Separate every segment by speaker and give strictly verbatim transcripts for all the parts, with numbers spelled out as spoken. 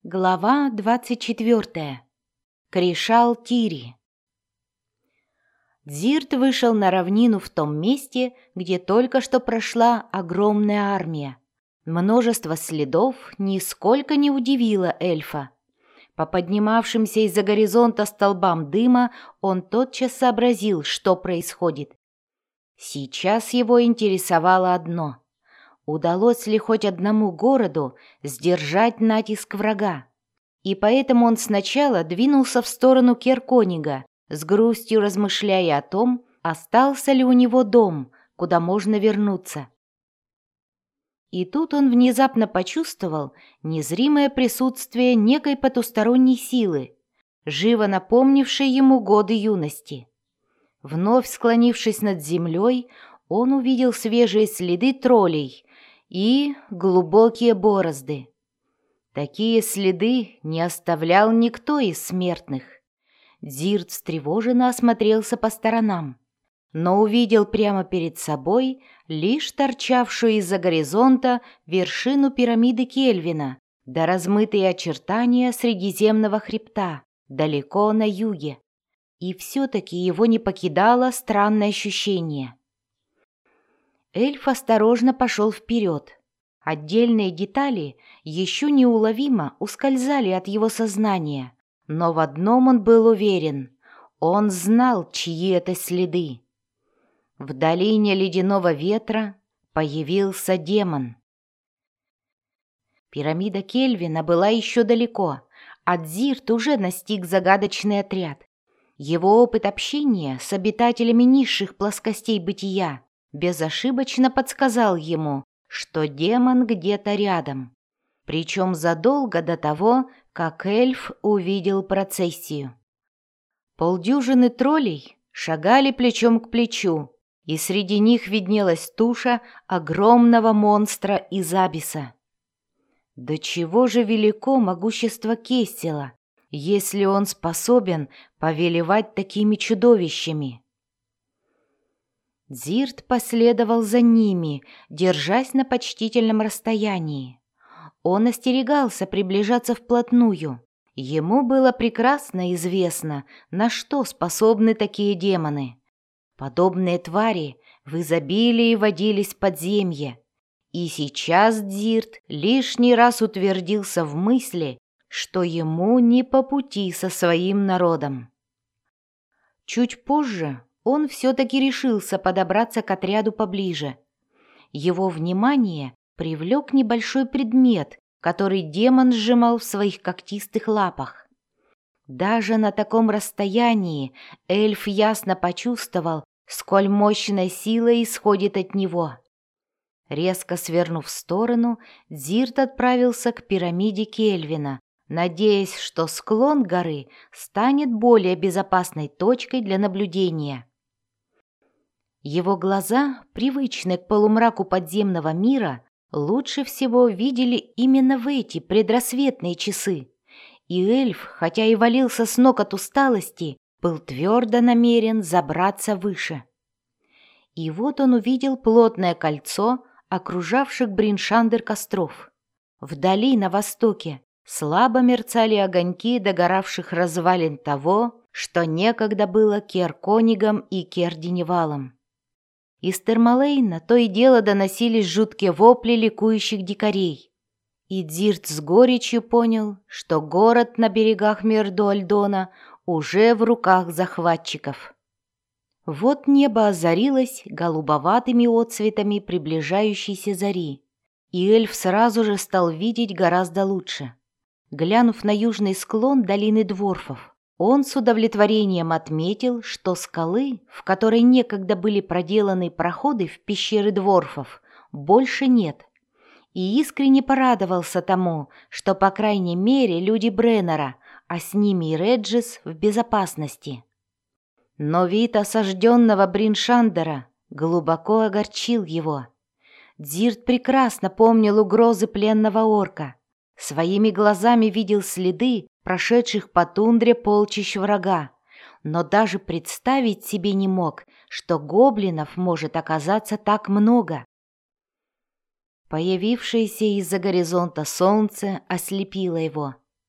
Speaker 1: Глава двадцать четвёртая. Кришал Тири. Дзирт вышел на равнину в том месте, где только что прошла огромная армия. Множество следов нисколько не удивило эльфа. По поднимавшимся из-за горизонта столбам дыма он тотчас сообразил, что происходит. Сейчас его интересовало одно: удалось ли хоть одному городу сдержать натиск врага? И поэтому он сначала двинулся в сторону Керконига, с грустью размышляя о том, остался ли у него дом, куда можно вернуться. И тут он внезапно почувствовал незримое присутствие некой потусторонней силы, живо напомнившей ему годы юности. Вновь склонившись над землей, он увидел свежие следы троллей и глубокие борозды. Такие следы не оставлял никто из смертных. Дзирт встревоженно осмотрелся по сторонам, но увидел прямо перед собой лишь торчавшую из-за горизонта вершину пирамиды Кельвина да размытые очертания Средиземного хребта далеко на юге. И все-таки его не покидало странное ощущение. Эльф осторожно пошел вперед. Отдельные детали еще неуловимо ускользали от его сознания, но в одном он был уверен: он знал, чьи это следы. В долине ледяного ветра появился демон. Пирамида Кельвина была еще далеко, а Дзирт уже настиг загадочный отряд. Его опыт общения с обитателями низших плоскостей бытия безошибочно подсказал ему, что демон где-то рядом, причем задолго до того, как эльф увидел процессию. Полдюжины троллей шагали плечом к плечу, и среди них виднелась туша огромного монстра из Абиса. До чего же велико могущество Кестела, если он способен повелевать такими чудовищами? Дзирт последовал за ними, держась на почтительном расстоянии. Он остерегался приближаться вплотную. Ему было прекрасно известно, на что способны такие демоны. Подобные твари в изобилии водились в подземье. И сейчас Дзирт лишний раз утвердился в мысли, что ему не по пути со своим народом. Чуть позже он все-таки решился подобраться к отряду поближе. Его внимание привлек небольшой предмет, который демон сжимал в своих когтистых лапах. Даже на таком расстоянии эльф ясно почувствовал, сколь мощная сила исходит от него. Резко свернув в сторону, Дзирт отправился к пирамиде Кельвина, надеясь, что склон горы станет более безопасной точкой для наблюдения. Его глаза, привычные к полумраку подземного мира, лучше всего видели именно в эти предрассветные часы, и эльф, хотя и валился с ног от усталости, был твердо намерен забраться выше. И вот он увидел плотное кольцо окружавших Бриншандер костров. Вдали, на востоке, слабо мерцали огоньки догоравших развалин того, что некогда было Керконигом и Кердиневалом. Из Термалейна то и дело доносились жуткие вопли ликующих дикарей. И Дзирт с горечью понял, что город на берегах Мирдо-Альдона уже в руках захватчиков. Вот небо озарилось голубоватыми отцветами приближающейся зари, и эльф сразу же стал видеть гораздо лучше. Глянув на южный склон долины Дворфов, он с удовлетворением отметил, что скалы, в которой некогда были проделаны проходы в пещеры Дворфов, больше нет, и искренне порадовался тому, что, по крайней мере, люди Бреннера, а с ними и Реджис, в безопасности. Но вид осажденного Бриншандера глубоко огорчил его. Дзирт прекрасно помнил угрозы пленного орка. Своими глазами видел следы прошедших по тундре полчищ врага, но даже представить себе не мог, что гоблинов может оказаться так много. Появившееся из-за горизонта солнце ослепило его.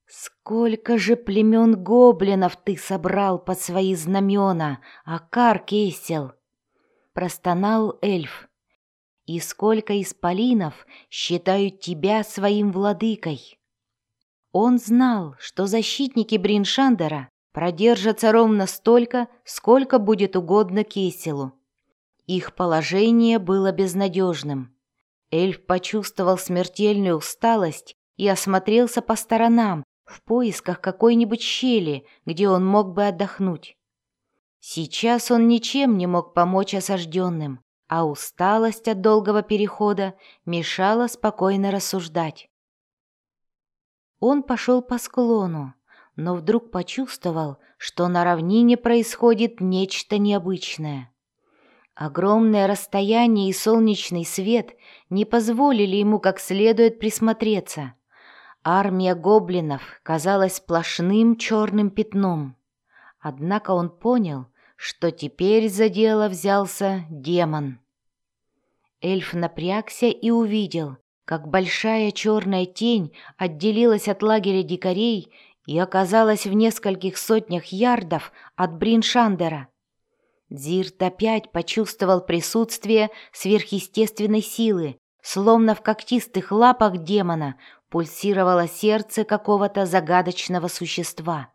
Speaker 1: «Сколько же племен гоблинов ты собрал под свои знамена, Акар Кесел!» — простонал эльф. «И сколько исполинов считают тебя своим владыкой!» Он знал, что защитники Бриншандера продержатся ровно столько, сколько будет угодно Кеселу. Их положение было безнадежным. Эльф почувствовал смертельную усталость и осмотрелся по сторонам в поисках какой-нибудь щели, где он мог бы отдохнуть. Сейчас он ничем не мог помочь осажденным, а усталость от долгого перехода мешала спокойно рассуждать. Он пошел по склону, но вдруг почувствовал, что на равнине происходит нечто необычное. Огромное расстояние и солнечный свет не позволили ему как следует присмотреться. Армия гоблинов казалась сплошным черным пятном. Однако он понял, что теперь за дело взялся демон. Эльф напрягся и увидел, как большая черная тень отделилась от лагеря дикарей и оказалась в нескольких сотнях ярдов от Бриншандера. Дзирт опять почувствовал присутствие сверхъестественной силы, словно в когтистых лапах демона пульсировало сердце какого-то загадочного существа.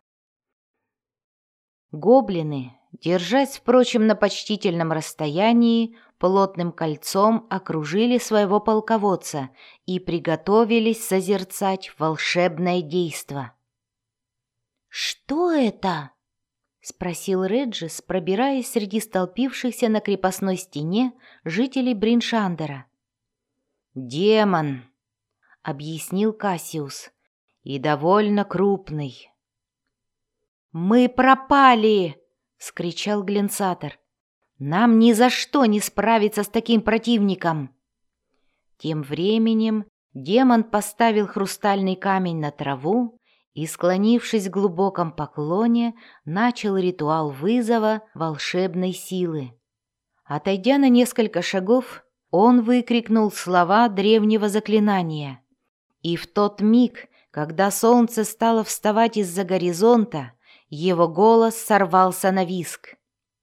Speaker 1: Гоблины, держась, впрочем, на почтительном расстоянии, плотным кольцом окружили своего полководца и приготовились созерцать волшебное действо. «Что это?» — спросил Реджис, пробираясь среди столпившихся на крепостной стене жителей Бриншандера. «Демон», — объяснил Кассиус, — «и довольно крупный». «Мы пропали!» — вскричал Гленсатор. «Нам ни за что не справиться с таким противником!» Тем временем демон поставил хрустальный камень на траву и, склонившись в глубоком поклоне, начал ритуал вызова волшебной силы. Отойдя на несколько шагов, он выкрикнул слова древнего заклинания. И в тот миг, когда солнце стало вставать из-за горизонта, его голос сорвался на визг.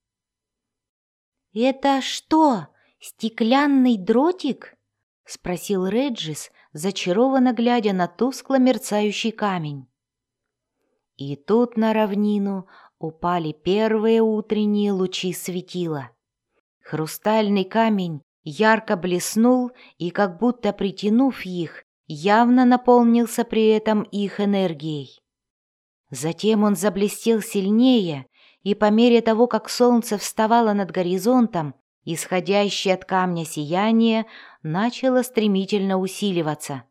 Speaker 1: «Это что, стеклянный дротик?» — спросил Реджис, зачарованно глядя на тускло мерцающий камень. И тут на равнину упали первые утренние лучи светила. Хрустальный камень ярко блеснул и, как будто притянув их, явно наполнился при этом их энергией. Затем он заблестел сильнее, и по мере того, как солнце вставало над горизонтом, исходящее от камня сияние начало стремительно усиливаться.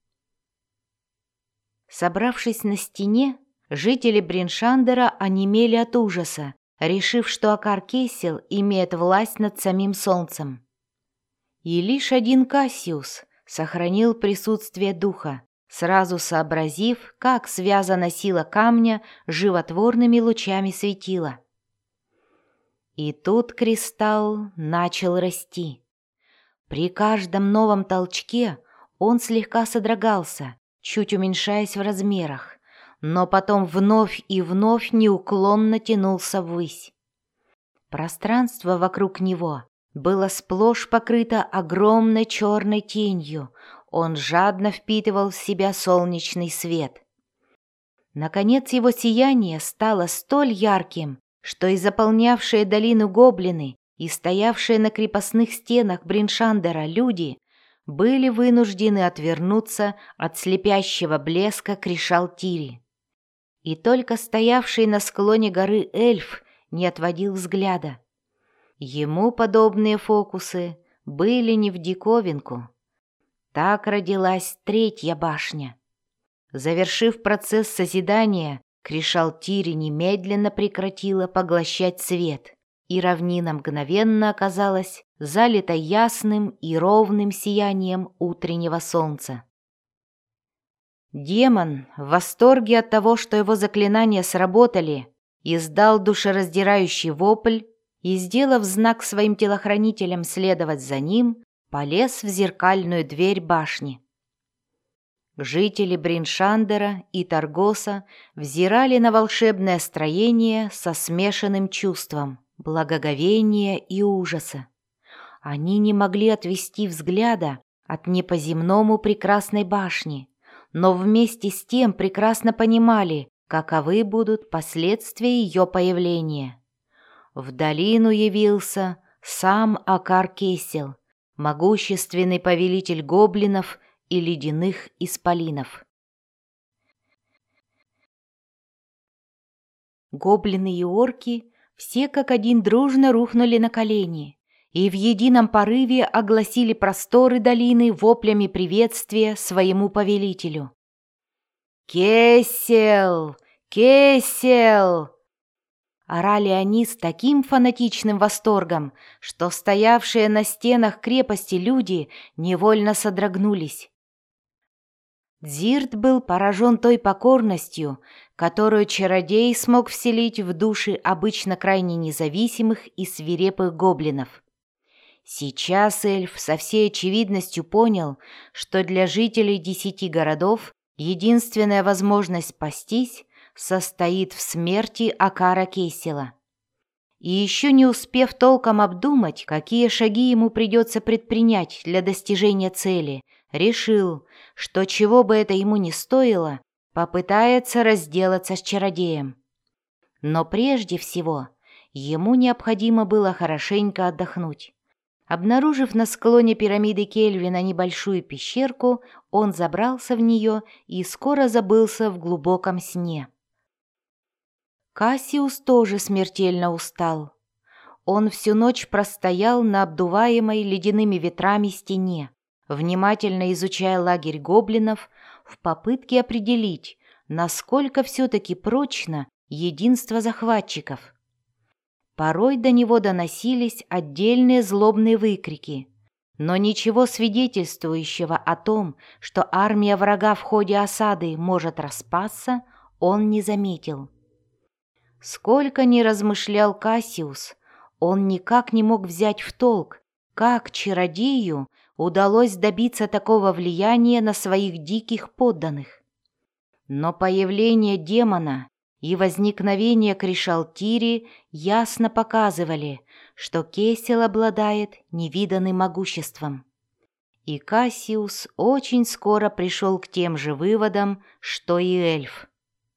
Speaker 1: Собравшись на стене, жители Бриншандера онемели от ужаса, решив, что Акар Кесел имеет власть над самим солнцем. И лишь один Кассиус сохранил присутствие духа, сразу сообразив, как связана сила камня с животворными лучами светила. И тут кристалл начал расти. При каждом новом толчке он слегка содрогался, чуть уменьшаясь в размерах, но потом вновь и вновь неуклонно тянулся ввысь. Пространство вокруг него было сплошь покрыто огромной черной тенью, он жадно впитывал в себя солнечный свет. Наконец его сияние стало столь ярким, что и заполнявшие долину гоблины, и стоявшие на крепостных стенах Бриншандера люди были вынуждены отвернуться от слепящего блеска Кришал-Тири. И только стоявший на склоне горы эльф не отводил взгляда. Ему подобные фокусы были не в диковинку. Так родилась третья башня. Завершив процесс созидания, Кришал-Тири немедленно прекратила поглощать свет, и равнина мгновенно оказалась залита ясным и ровным сиянием утреннего солнца. Демон, в восторге от того, что его заклинания сработали, издал душераздирающий вопль и, сделав знак своим телохранителям следовать за ним, полез в зеркальную дверь башни. Жители Бриншандера и Таргоса взирали на волшебное строение со смешанным чувством благоговения и ужаса. Они не могли отвести взгляда от не по-земному прекрасной башни, но вместе с тем прекрасно понимали, каковы будут последствия ее появления. В долину явился сам Акар-Кесел, могущественный повелитель гоблинов и ледяных исполинов. Гоблины и орки все как один дружно рухнули на колени и в едином порыве огласили просторы долины воплями приветствия своему повелителю. «Кесел! Кесел!» Орали они с таким фанатичным восторгом, что стоявшие на стенах крепости люди невольно содрогнулись. Дзирт был поражен той покорностью, которую чародей смог вселить в души обычно крайне независимых и свирепых гоблинов. Сейчас эльф со всей очевидностью понял, что для жителей десяти городов единственная возможность спастись состоит в смерти Акара Кесела. И еще не успев толком обдумать, какие шаги ему придется предпринять для достижения цели, решил, что чего бы это ему ни стоило, попытается разделаться с чародеем. Но прежде всего ему необходимо было хорошенько отдохнуть. Обнаружив на склоне пирамиды Кельвина небольшую пещерку, он забрался в нее и скоро забылся в глубоком сне. Кассиус тоже смертельно устал. Он всю ночь простоял на обдуваемой ледяными ветрами стене, внимательно изучая лагерь гоблинов в попытке определить, насколько все-таки прочно единство захватчиков. Порой до него доносились отдельные злобные выкрики, но ничего свидетельствующего о том, что армия врага в ходе осады может распасться, он не заметил. Сколько ни размышлял Кассиус, он никак не мог взять в толк, как чародею удалось добиться такого влияния на своих диких подданных. Но появление демона и возникновение Кришалтири ясно показывали, что Кесел обладает невиданным могуществом. И Кассиус очень скоро пришел к тем же выводам, что и эльф.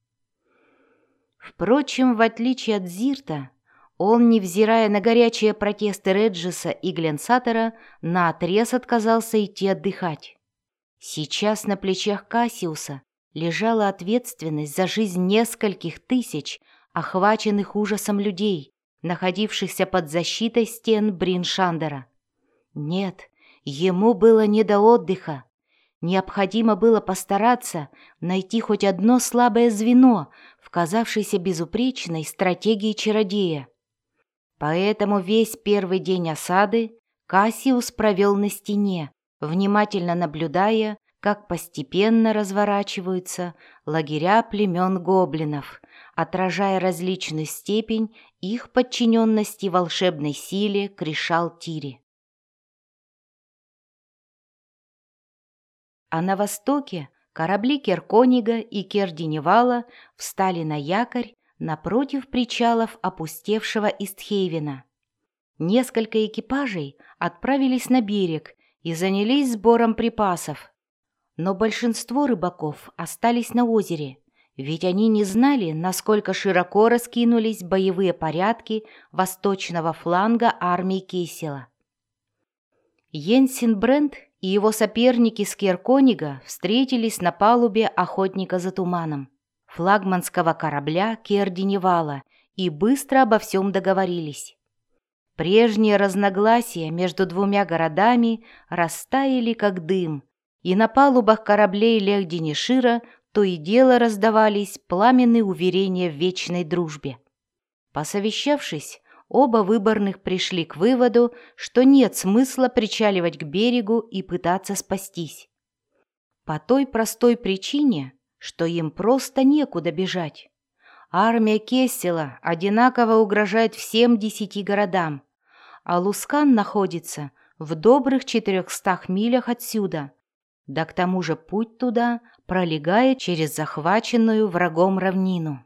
Speaker 1: Впрочем, в отличие от Дзирта, он, невзирая на горячие протесты Реджиса и Гленсатора, наотрез отказался идти отдыхать. Сейчас на плечах Кассиуса лежала ответственность за жизнь нескольких тысяч охваченных ужасом людей, находившихся под защитой стен Бриншандера. Нет, ему было не до отдыха. Необходимо было постараться найти хоть одно слабое звено в казавшейся безупречной стратегии чародея. Поэтому весь первый день осады Кассиус провел на стене, внимательно наблюдая, как постепенно разворачиваются лагеря племен гоблинов, отражая различную степень их подчиненности волшебной силе Кришалтири. А на востоке корабли Керконига и Кердиневала встали на якорь напротив причалов опустевшего Истхейвена. Несколько экипажей отправились на берег и занялись сбором припасов. Но большинство рыбаков остались на озере, ведь они не знали, насколько широко раскинулись боевые порядки восточного фланга армии Кесела. Йенсен Брент и его соперники с Керконига встретились на палубе охотника за туманом, флагманского корабля Кердиневала, и быстро обо всем договорились. Прежние разногласия между двумя городами растаяли как дым, и на палубах кораблей Лехдинишира то и дело раздавались пламенные уверения в вечной дружбе. Посовещавшись, оба выборных пришли к выводу, что нет смысла причаливать к берегу и пытаться спастись. По той простой причине, что им просто некуда бежать. Армия Кессела одинаково угрожает всем десяти городам, а Лускан находится в добрых четырехстах милях отсюда, Да к тому же путь туда пролегает через захваченную врагом равнину.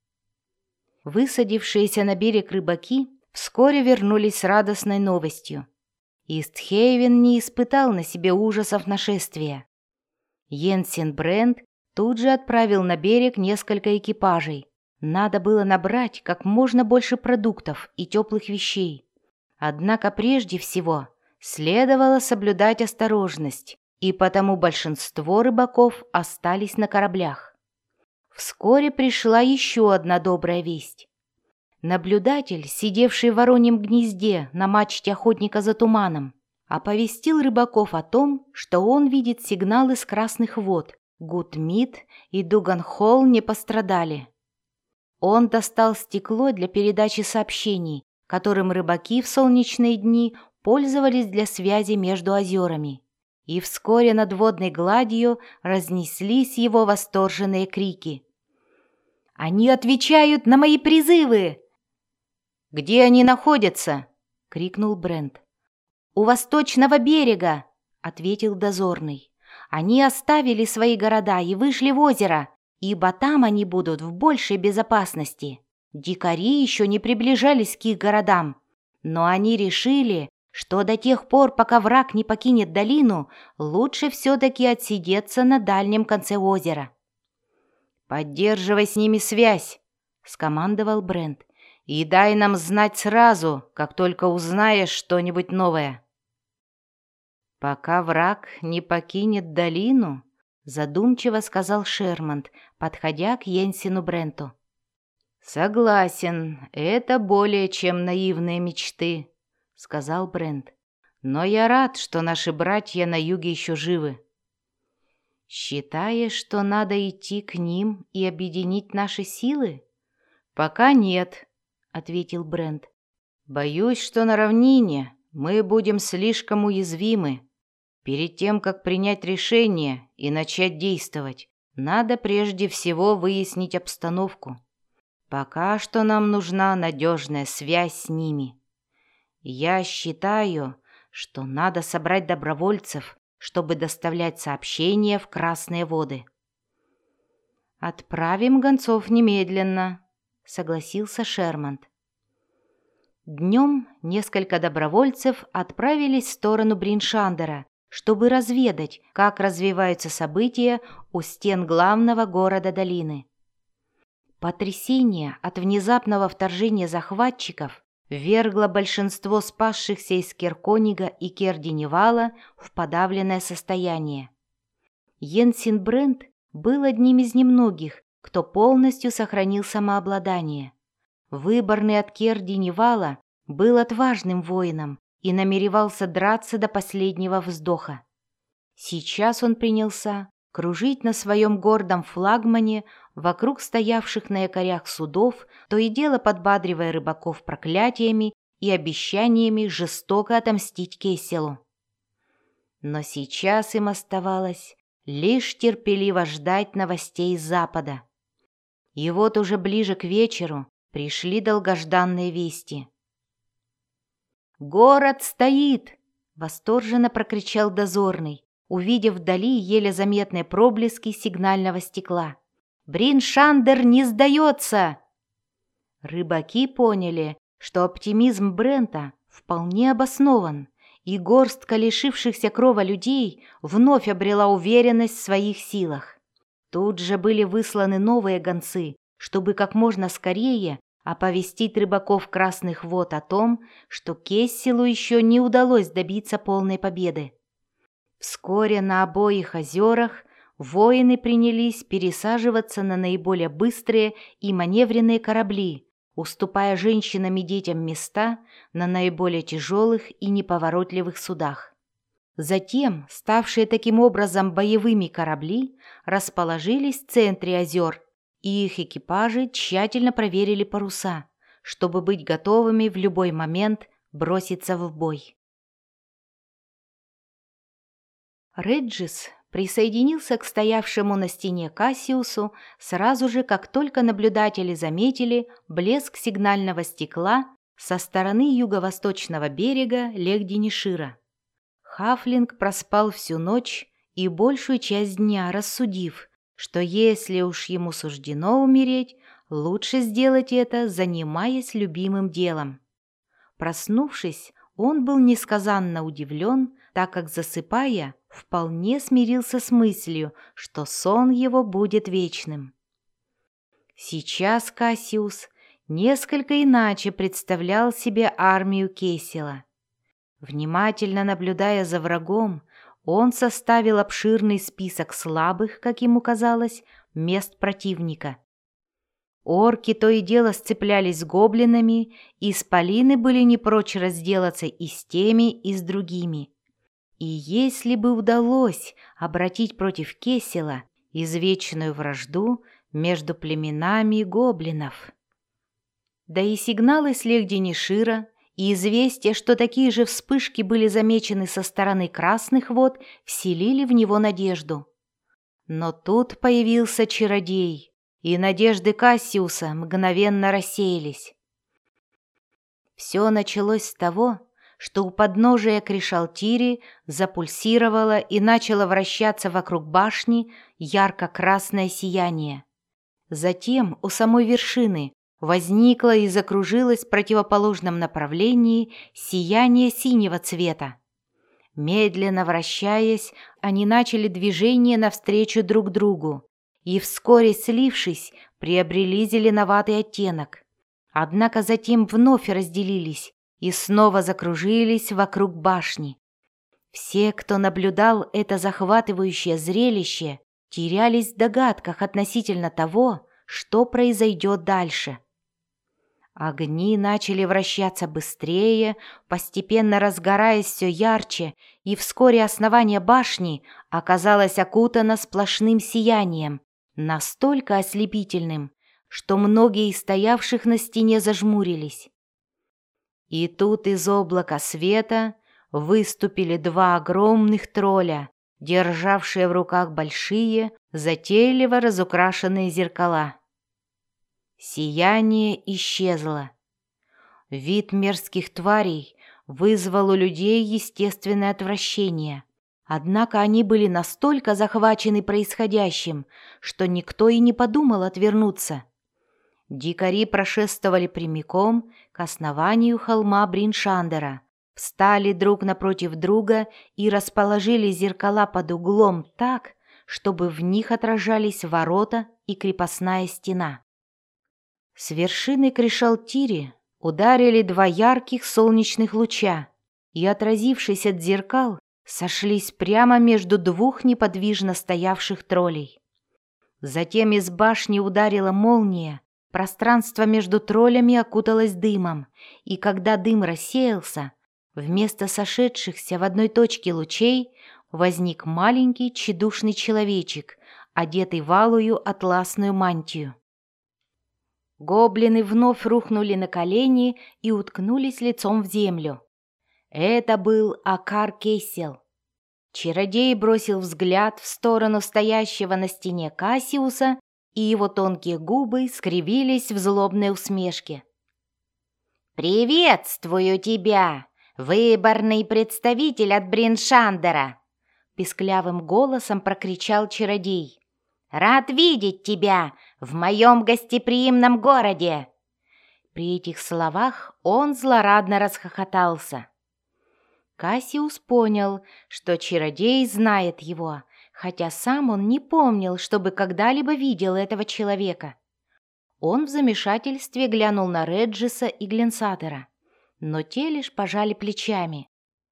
Speaker 1: Высадившиеся на берег рыбаки вскоре вернулись с радостной новостью. Истхейвен не испытал на себе ужасов нашествия. Йенсен Брент тут же отправил на берег несколько экипажей. Надо было набрать как можно больше продуктов и теплых вещей. Однако прежде всего следовало соблюдать осторожность, и потому большинство рыбаков остались на кораблях. Вскоре пришла еще одна добрая весть. Наблюдатель, сидевший в вороньем гнезде на мачте охотника за туманом, оповестил рыбаков о том, что он видит сигналы с красных вод. Гудмит и Дуганхолл не пострадали. Он достал стекло для передачи сообщений, которым рыбаки в солнечные дни пользовались для связи между озерами. И вскоре над водной гладью разнеслись его восторженные крики. «Они отвечают на мои призывы!» «Где они находятся?» — крикнул Брент. «У восточного берега!» — ответил дозорный. «Они оставили свои города и вышли в озеро, ибо там они будут в большей безопасности. Дикари еще не приближались к их городам, но они решили, что до тех пор, пока враг не покинет долину, лучше все-таки отсидеться на дальнем конце озера». «Поддерживай с ними связь», — скомандовал Брент, «и дай нам знать сразу, как только узнаешь что-нибудь новое». «Пока враг не покинет долину», — задумчиво сказал Шерманд, подходя к Йенсену Бренту. «Согласен, это более чем наивные мечты», — сказал Брент. «Но я рад, что наши братья на юге еще живы». «Считаешь, что надо идти к ним и объединить наши силы?» «Пока нет», — ответил Брент. «Боюсь, что на равнине мы будем слишком уязвимы. Перед тем, как принять решение и начать действовать, надо прежде всего выяснить обстановку. Пока что нам нужна надежная связь с ними. Я считаю, что надо собрать добровольцев, чтобы доставлять сообщения в Красные воды». «Отправим гонцов немедленно», — согласился Шерманд. Днем несколько добровольцев отправились в сторону Бриншандера, чтобы разведать, как развиваются события у стен главного города долины. Потрясение от внезапного вторжения захватчиков ввергло большинство спасшихся из Керконига и Кердиневала в подавленное состояние. Йенсен Брент был одним из немногих, кто полностью сохранил самообладание. Выборный от Кердиневала был отважным воином и намеревался драться до последнего вздоха. Сейчас он принялся кружить на своем гордом флагмане вокруг стоявших на якорях судов, то и дело подбадривая рыбаков проклятиями и обещаниями жестоко отомстить Кесселу. Но сейчас им оставалось лишь терпеливо ждать новостей с запада. И вот уже ближе к вечеру пришли долгожданные вести. «Город стоит!» — восторженно прокричал дозорный, увидев вдали еле заметные проблески сигнального стекла. «Бриншандер не сдается!» Рыбаки поняли, что оптимизм Брента вполне обоснован, и горстка лишившихся крова людей вновь обрела уверенность в своих силах. Тут же были высланы новые гонцы, чтобы как можно скорее оповестить рыбаков Красных вод о том, что Кесселу еще не удалось добиться полной победы. Вскоре на обоих озерах воины принялись пересаживаться на наиболее быстрые и маневренные корабли, уступая женщинам и детям места на наиболее тяжелых и неповоротливых судах. Затем, ставшие таким образом боевыми корабли, расположились в центре озер, и их экипажи тщательно проверили паруса, чтобы быть готовыми в любой момент броситься в бой. Реджис присоединился к стоявшему на стене Кассиусу сразу же, как только наблюдатели заметили блеск сигнального стекла со стороны юго-восточного берега Легденишира. Хафлинг проспал всю ночь и большую часть дня рассудив, что если уж ему суждено умереть, лучше сделать это, занимаясь любимым делом. Проснувшись, он был несказанно удивлен, так как, засыпая, вполне смирился с мыслью, что сон его будет вечным. Сейчас Кассиус несколько иначе представлял себе армию Кесела. Внимательно наблюдая за врагом, он составил обширный список слабых, как ему казалось, мест противника. Орки то и дело сцеплялись с гоблинами, и исполины были не прочь разделаться и с теми, и с другими. И если бы удалось обратить против Кесела извечную вражду между племенами гоблинов. Да и сигналы с Легденишира и известие, что такие же вспышки были замечены со стороны Красных вод, вселили в него надежду. Но тут появился чародей, и надежды Кассиуса мгновенно рассеялись. Все началось с того, что у подножия Кришалтири запульсировало и начало вращаться вокруг башни ярко-красное сияние. Затем у самой вершины возникло и закружилось в противоположном направлении сияние синего цвета. Медленно вращаясь, они начали движение навстречу друг другу и, вскоре слившись, приобрели зеленоватый оттенок. Однако затем вновь разделились и снова закружились вокруг башни. Все, кто наблюдал это захватывающее зрелище, терялись в догадках относительно того, что произойдет дальше. Огни начали вращаться быстрее, постепенно разгораясь все ярче, и вскоре основание башни оказалось окутано сплошным сиянием, настолько ослепительным, что многие из стоявших на стене зажмурились. И тут из облака света выступили два огромных тролля, державшие в руках большие, затейливо разукрашенные зеркала. Сияние исчезло. Вид мерзких тварей вызвал у людей естественное отвращение. Однако они были настолько захвачены происходящим, что никто и не подумал отвернуться. Дикари прошествовали прямиком к основанию холма Бриншандера, встали друг напротив друга и расположили зеркала под углом так, чтобы в них отражались ворота и крепостная стена. С вершины Кришалтири ударили два ярких солнечных луча и, отразившись от зеркал, сошлись прямо между двух неподвижно стоявших троллей. Затем из башни ударила молния, пространство между троллями окуталось дымом, и когда дым рассеялся, вместо сошедшихся в одной точке лучей возник маленький тщедушный человечек, одетый в алую атласную мантию. Гоблины вновь рухнули на колени и уткнулись лицом в землю. Это был Акар Кесел. Чародей бросил взгляд в сторону стоящего на стене Кассиуса, и его тонкие губы скривились в злобной усмешке. «Приветствую тебя, выборный представитель от Бриншандера!» — писклявым голосом прокричал чародей. «Рад видеть тебя в моем гостеприимном городе!» При этих словах он злорадно расхохотался. Кассиус понял, что чародей знает его, хотя сам он не помнил, чтобы когда-либо видел этого человека. Он в замешательстве глянул на Реджиса и Гленсатера, но те лишь пожали плечами.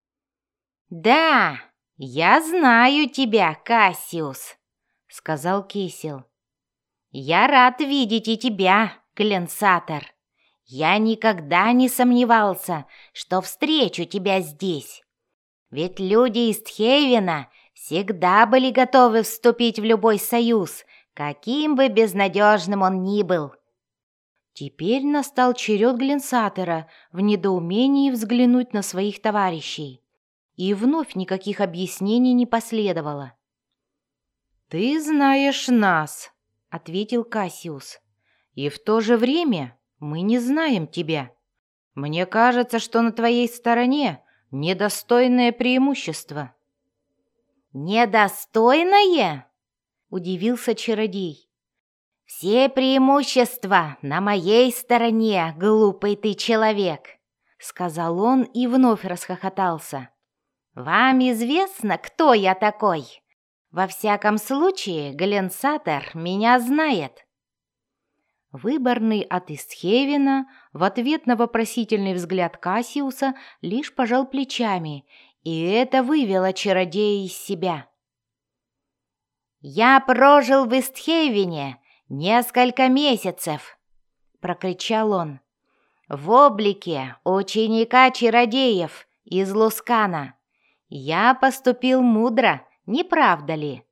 Speaker 1: «Да, я знаю тебя, Кассиус», — сказал Кесел. «Я рад видеть и тебя, Гленсатер. Я никогда не сомневался, что встречу тебя здесь. Ведь люди из Тхейвена всегда были готовы вступить в любой союз, каким бы безнадежным он ни был». Теперь настал черед Гленсатера в недоумении взглянуть на своих товарищей, и вновь никаких объяснений не последовало. «Ты знаешь нас», — ответил Кассиус, — «и в то же время мы не знаем тебя. Мне кажется, что на твоей стороне недостойное преимущество». «Недостойное?» — удивился чародей. «Все преимущества на моей стороне, глупый ты человек», — сказал он и вновь расхохотался. «Вам известно, кто я такой? Во всяком случае, Гленсатер меня знает». Выборный от Истхевена в ответ на вопросительный взгляд Кассиуса лишь пожал плечами, и это вывело чародея из себя. «Я прожил в Истхевене несколько месяцев», — прокричал он, «в облике ученика чародеев из Лускана. Я поступил мудро, не правда ли?»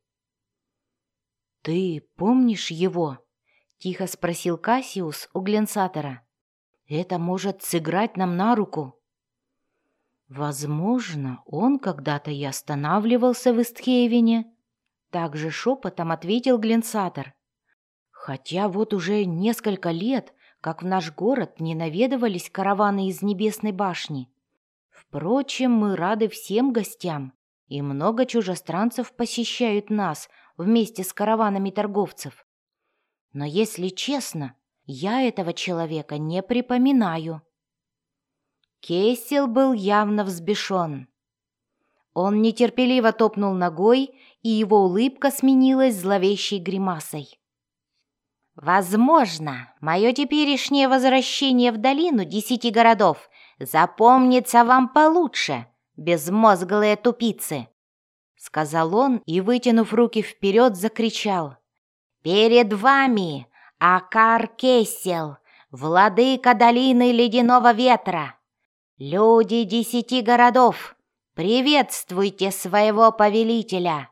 Speaker 1: «Ты помнишь его?» — тихо спросил Кассиус у Гленсатера. «Это может сыграть нам на руку». «Возможно, он когда-то и останавливался в Истхевене», — также шепотом ответил Гленсатер. «Хотя вот уже несколько лет, как в наш город не наведывались караваны из Небесной башни. Впрочем, мы рады всем гостям, и много чужестранцев посещают нас вместе с караванами торговцев. Но, если честно, я этого человека не припоминаю». Кессел был явно взбешен. Он нетерпеливо топнул ногой, и его улыбка сменилась зловещей гримасой. «Возможно, мое теперешнее возвращение в долину десяти городов запомнится вам получше, безмозглые тупицы», — сказал он и, вытянув руки вперед, закричал. «Перед вами Акар Кессел, владыка долины ледяного ветра. Люди десяти городов, приветствуйте своего повелителя!»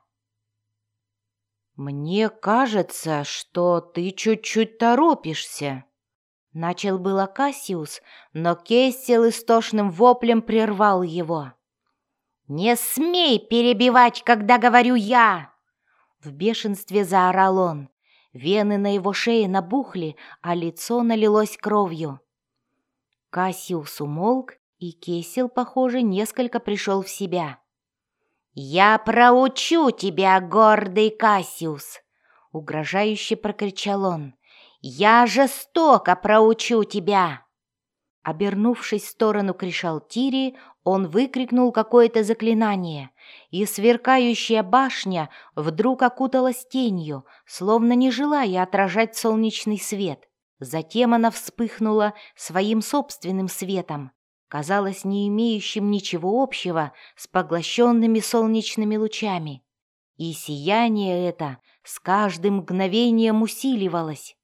Speaker 1: «Мне кажется, что ты чуть-чуть торопишься», — начал было Кассиус, но Кессел истошным воплем прервал его. «Не смей перебивать, когда говорю я!» В бешенстве заорал он. Вены на его шее набухли, а лицо налилось кровью. Кассиус умолк, и Кессел, похоже, несколько пришел в себя. «Я проучу тебя, гордый Кассиус!» — угрожающе прокричал он. «Я жестоко проучу тебя!» Обернувшись в сторону Кришалтири, он выкрикнул какое-то заклинание, и сверкающая башня вдруг окуталась тенью, словно не желая отражать солнечный свет. Затем она вспыхнула своим собственным светом, казалось, не имеющим ничего общего с поглощенными солнечными лучами. И сияние это с каждым мгновением усиливалось.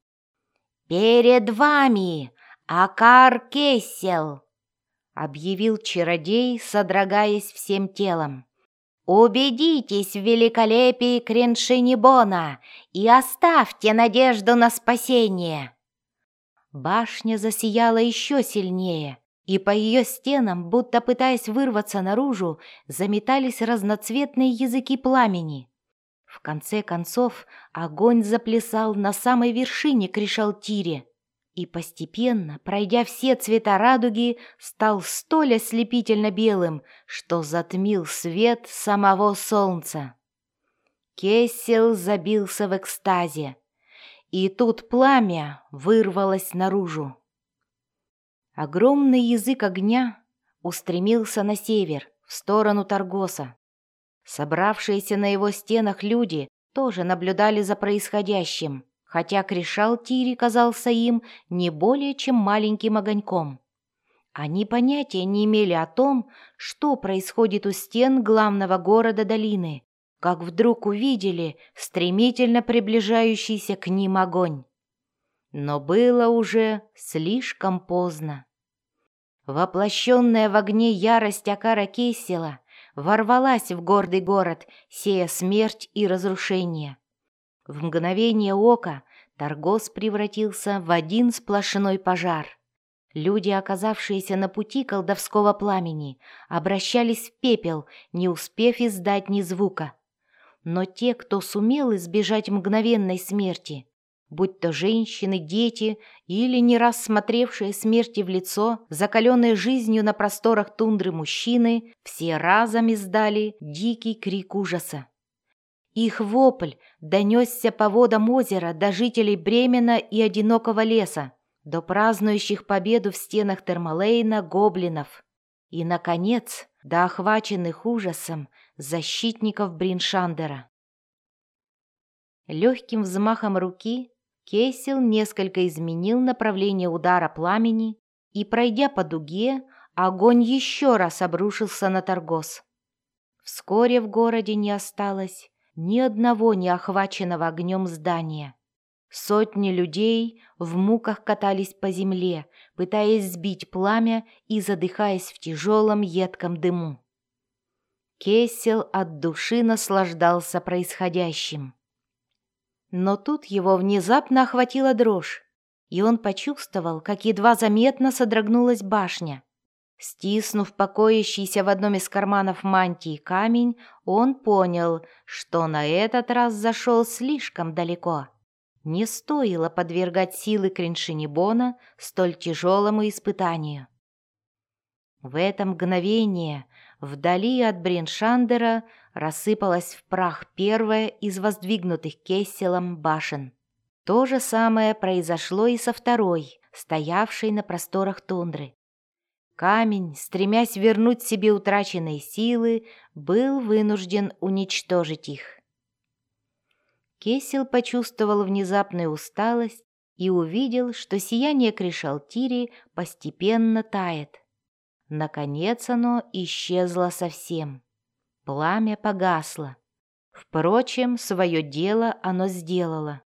Speaker 1: «Перед вами Акар Кессел!» — объявил чародей, содрогаясь всем телом. «Убедитесь в великолепии Креншинибона и оставьте надежду на спасение!» Башня засияла еще сильнее, и по ее стенам, будто пытаясь вырваться наружу, заметались разноцветные языки пламени. В конце концов огонь заплясал на самой вершине Кришалтири и постепенно, пройдя все цвета радуги, стал столь ослепительно белым, что затмил свет самого солнца. Кессел забился в экстазе, и тут пламя вырвалось наружу. Огромный язык огня устремился на север, в сторону Таргоса. Собравшиеся на его стенах люди тоже наблюдали за происходящим, хотя Кришалтири казался им не более чем маленьким огоньком. Они понятия не имели о том, что происходит у стен главного города долины, как вдруг увидели стремительно приближающийся к ним огонь. Но было уже слишком поздно. Воплощенная в огне ярость Акара Кессела ворвалась в гордый город, сея смерть и разрушение. В мгновение ока Таргос превратился в один сплошной пожар. Люди, оказавшиеся на пути колдовского пламени, обращались в пепел, не успев издать ни звука. Но те, кто сумел избежать мгновенной смерти, будь то женщины, дети или не раз смотревшие смерти в лицо, закаленные жизнью на просторах тундры мужчины, все разом издали дикий крик ужаса. Их вопль донесся по водам озера до жителей Бремена и одинокого леса, до празднующих победу в стенах Термалейна гоблинов и, наконец, до охваченных ужасом защитников Бриншандера. Легким взмахом руки Кесел несколько изменил направление удара пламени, и, пройдя по дуге, огонь еще раз обрушился на Таргос. Вскоре в городе не осталось ни одного не охваченного огнем здания. Сотни людей в муках катались по земле, пытаясь сбить пламя и задыхаясь в тяжелом едком дыму. Кесел от души наслаждался происходящим. Но тут его внезапно охватила дрожь, и он почувствовал, как едва заметно содрогнулась башня. Стиснув покоящийся в одном из карманов мантии камень, он понял, что на этот раз зашел слишком далеко. Не стоило подвергать силы Криншинибона столь тяжелому испытанию. В это мгновение вдали от Бриншандера рассыпалась в прах первая из воздвигнутых Кесселом башен. То же самое произошло и со второй, стоявшей на просторах тундры. Камень, стремясь вернуть себе утраченные силы, был вынужден уничтожить их. Кесел почувствовал внезапную усталость и увидел, что сияние Кришалтири постепенно тает. Наконец оно исчезло совсем. Пламя погасло. Впрочем, свое дело оно сделало.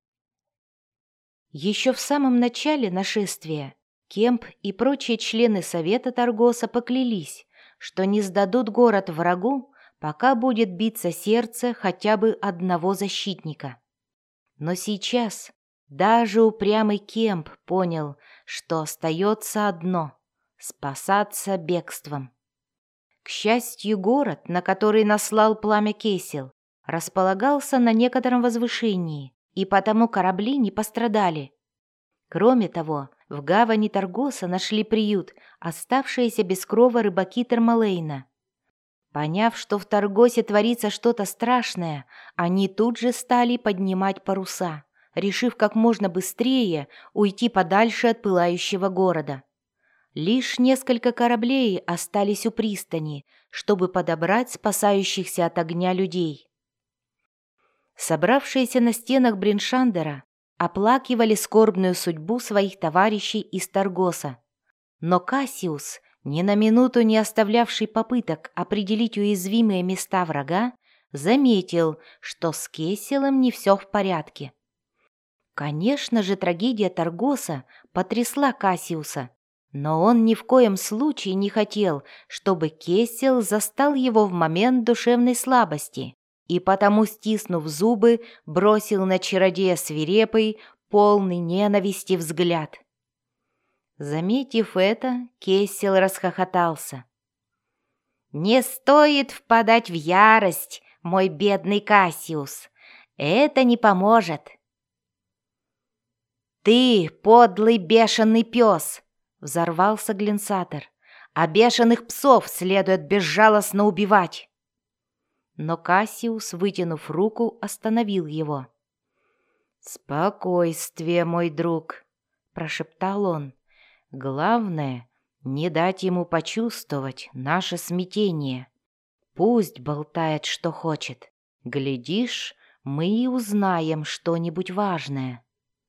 Speaker 1: Еще в самом начале нашествия Кемп и прочие члены Совета Таргоса поклялись, что не сдадут город врагу, пока будет биться сердце хотя бы одного защитника. Но сейчас даже упрямый Кемп понял, что остается одно — спасаться бегством. К счастью, город, на который наслал пламя Кесел, располагался на некотором возвышении, и потому корабли не пострадали. Кроме того, в гавани Таргоса нашли приют оставшиеся без крова рыбаки Термалейна. Поняв, что в Таргосе творится что-то страшное, они тут же стали поднимать паруса, решив как можно быстрее уйти подальше от пылающего города. Лишь несколько кораблей остались у пристани, чтобы подобрать спасающихся от огня людей. Собравшиеся на стенах Бриншандера оплакивали скорбную судьбу своих товарищей из Таргоса. Но Кассиус, ни на минуту не оставлявший попыток определить уязвимые места врага, заметил, что с Кесселом не все в порядке. Конечно же, трагедия Таргоса потрясла Кассиуса, но он ни в коем случае не хотел, чтобы Кессел застал его в момент душевной слабости, и потому, стиснув зубы, бросил на чародея свирепый, полный ненависти взгляд. Заметив это, Кессел расхохотался. «Не стоит впадать в ярость, мой бедный Кассиус, это не поможет». «Ты, подлый бешеный пес!» — взорвался Глинсатор. «А бешеных псов следует безжалостно убивать!» Но Кассиус, вытянув руку, остановил его. «Спокойствие, мой друг», — прошептал он. «Главное, не дать ему почувствовать наше смятение. Пусть болтает, что хочет. Глядишь, мы и узнаем что-нибудь важное».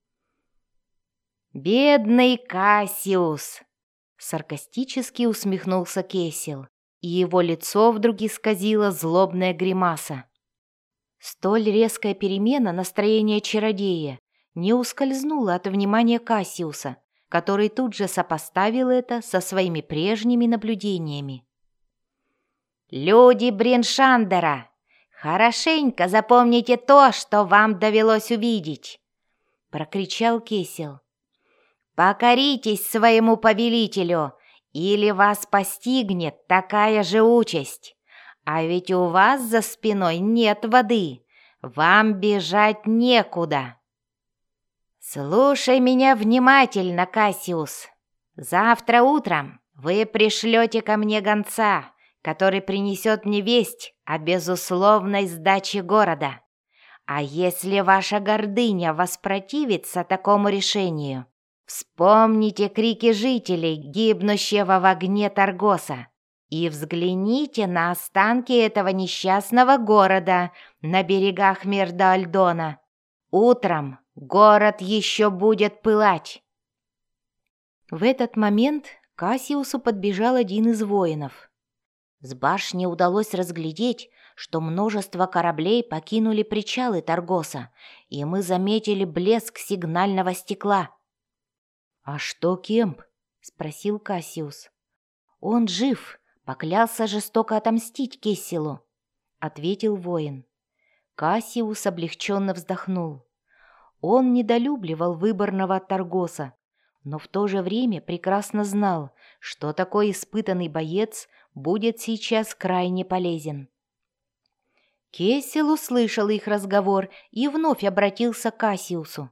Speaker 1: «Бедный Кассиус!» — саркастически усмехнулся Кесел, и его лицо вдруг исказило злобная гримаса. Столь резкая перемена настроения чародея не ускользнула от внимания Кассиуса, который тут же сопоставил это со своими прежними наблюдениями. «Люди Бриншандера, хорошенько запомните то, что вам довелось увидеть!» — прокричал Кесел. «Покоритесь своему повелителю, или вас постигнет такая же участь. А ведь у вас за спиной нет воды, вам бежать некуда». «Слушай меня внимательно, Кассиус. Завтра утром вы пришлете ко мне гонца, который принесет мне весть о безусловной сдаче города. А если ваша гордыня воспротивится такому решению, вспомните крики жителей, гибнущего в огне Таргоса, и взгляните на останки этого несчастного города на берегах Мирдальдона. Утром город еще будет пылать». В этот момент к Кассиусу подбежал один из воинов. С башни удалось разглядеть, что множество кораблей покинули причалы Таргоса, и мы заметили блеск сигнального стекла. «А что Кемп?» — спросил Кассиус. «Он жив, поклялся жестоко отомстить Кесселу», — ответил воин. Кассиус облегченно вздохнул. Он недолюбливал выборного Таргоса, но в то же время прекрасно знал, что такой испытанный боец будет сейчас крайне полезен. Кессел услышал их разговор и вновь обратился к Кассиусу.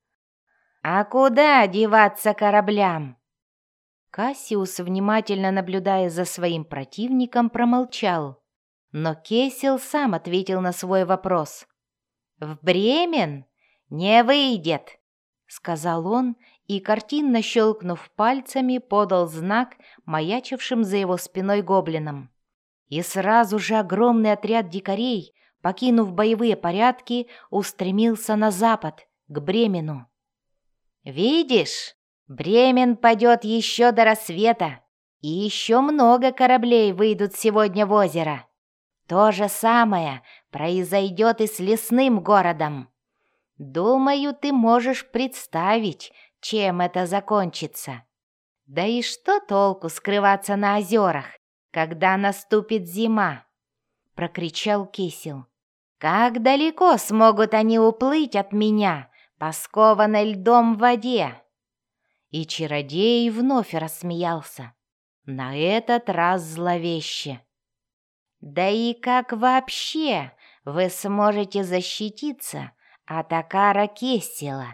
Speaker 1: «А куда деваться кораблям?» Кассиус, внимательно наблюдая за своим противником, промолчал, но Кессел сам ответил на свой вопрос. «В Бремен? Не выйдет!» — сказал он, и, картинно щелкнув пальцами, подал знак маячившим за его спиной гоблинам. И сразу же огромный отряд дикарей, покинув боевые порядки, устремился на запад, к Бремену. «Видишь, Бремен падет еще до рассвета, и еще много кораблей выйдут сегодня в озеро. То же самое произойдет и с лесным городом. Думаю, ты можешь представить, чем это закончится. Да и что толку скрываться на озерах, когда наступит зима?» — прокричал Кесел. «Как далеко смогут они уплыть от меня по скованной льдом воде?» И чародей вновь рассмеялся, на этот раз зловеще. «Да и как вообще вы сможете защититься от Акара Кессела?»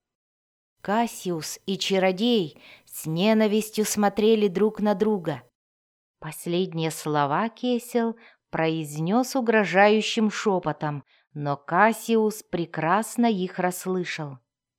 Speaker 1: Кассиус и чародей с ненавистью смотрели друг на друга. Последние слова Кессел произнес угрожающим шепотом, но Кассиус прекрасно их расслышал.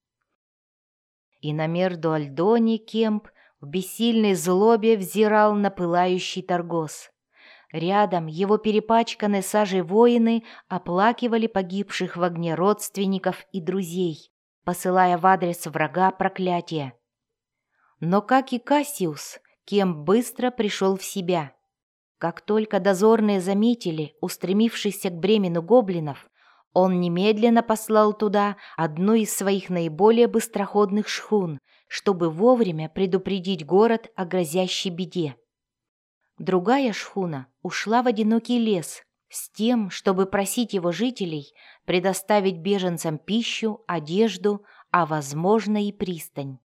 Speaker 1: И на Мирдальдоне Кемп в бессильной злобе взирал на пылающий Таргос. Рядом его перепачканные сажей воины оплакивали погибших в огне родственников и друзей, посылая в адрес врага проклятия. Но, как и Кассиус, Кемп быстро пришел в себя. Как только дозорные заметили устремившихся к Бремену гоблинов, он немедленно послал туда одну из своих наиболее быстроходных шхун, чтобы вовремя предупредить город о грозящей беде. Другая шхуна ушла в одинокий лес с тем, чтобы просить его жителей предоставить беженцам пищу, одежду, а, возможно, и пристань.